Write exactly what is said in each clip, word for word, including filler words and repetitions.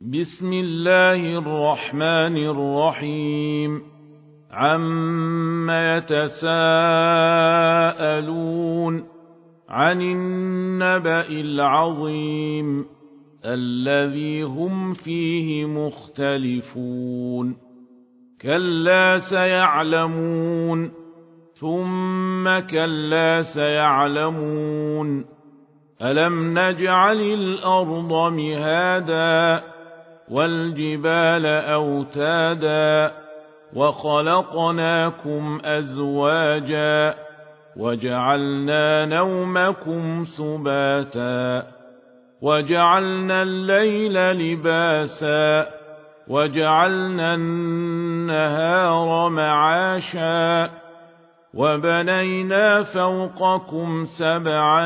بسم الله الرحمن الرحيم عم يتساءلون عن النبأ العظيم الذي هم فيه مختلفون كلا سيعلمون ثم كلا سيعلمون ألم نجعل الأرض مهادا والجبال أوتادا وخلقناكم أزواجا وجعلنا نومكم سباتا وجعلنا الليل لباسا وجعلنا النهار معاشا وبنينا فوقكم سبعا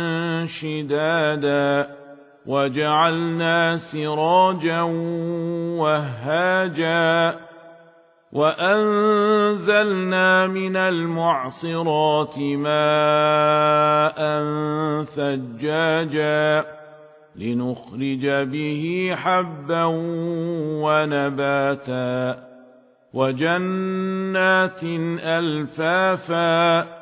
شدادا وجعلنا سراجا وهاجا وأنزلنا من المعصرات ماء ثجاجا لنخرج به حبا ونباتا وجنات ألفافا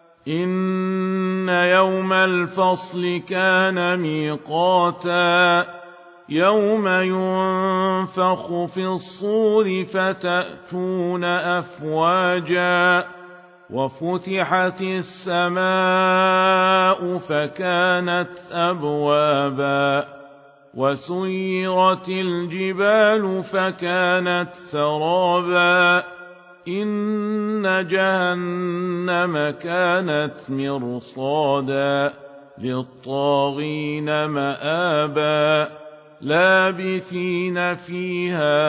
إن يوم الفصل كان ميقاتا يوم ينفخ في الصور فتأتون أفواجا وفتحت السماء فكانت أبوابا وسيرت الجبال فكانت سرابا إن جهنم كانت مرصادا للطاغين مآبا لابثين فيها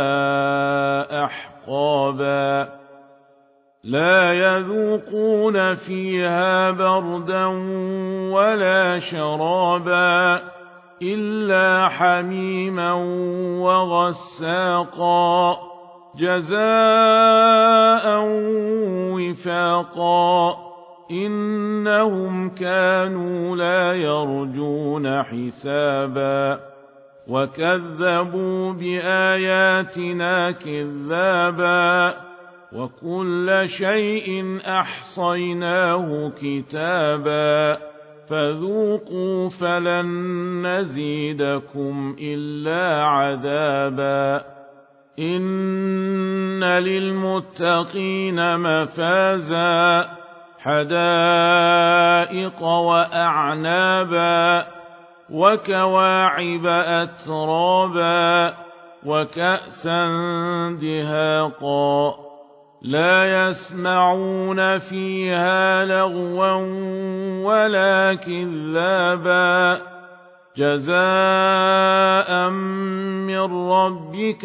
أحقابا لا يذوقون فيها بردا ولا شرابا إلا حميما وغساقا جزاء وفاقا إنهم كانوا لا يرجون حسابا وكذبوا بآياتنا كذابا وكل شيء أحصيناه كتابا فذوقوا فلن نزيدكم إلا عذابا إن للمتقين مفازا حدائق وأعنابا وكواعب أترابا وكأسا دهاقا لا يسمعون فيها لغوا ولا كذابا جزاء من ربك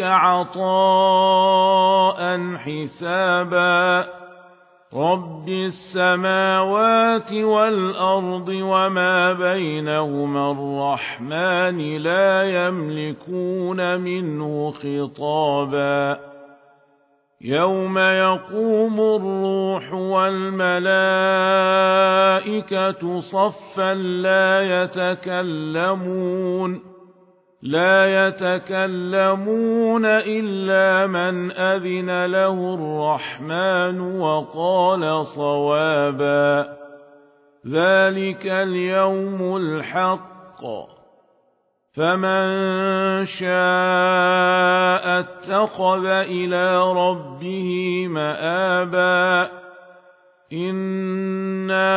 عطاء حسابا رب السماوات والأرض وما بينهما الرحمن لا يملكون منه خطابا يوم يقوم الروح والملائكة صفا لا يتكلمون لا يتكلمون إلا من أذن له الرحمن وقال صوابا ذلك اليوم الحق فمن شاء اتخذ إلى ربه مآبا إنا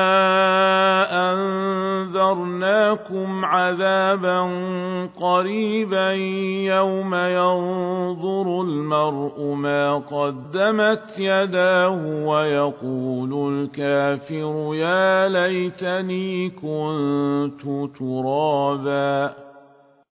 أنذرناكم عذابا قريبا يوم ينظر المرء ما قدمت يداه ويقول الكافر يا ليتني كنت ترابا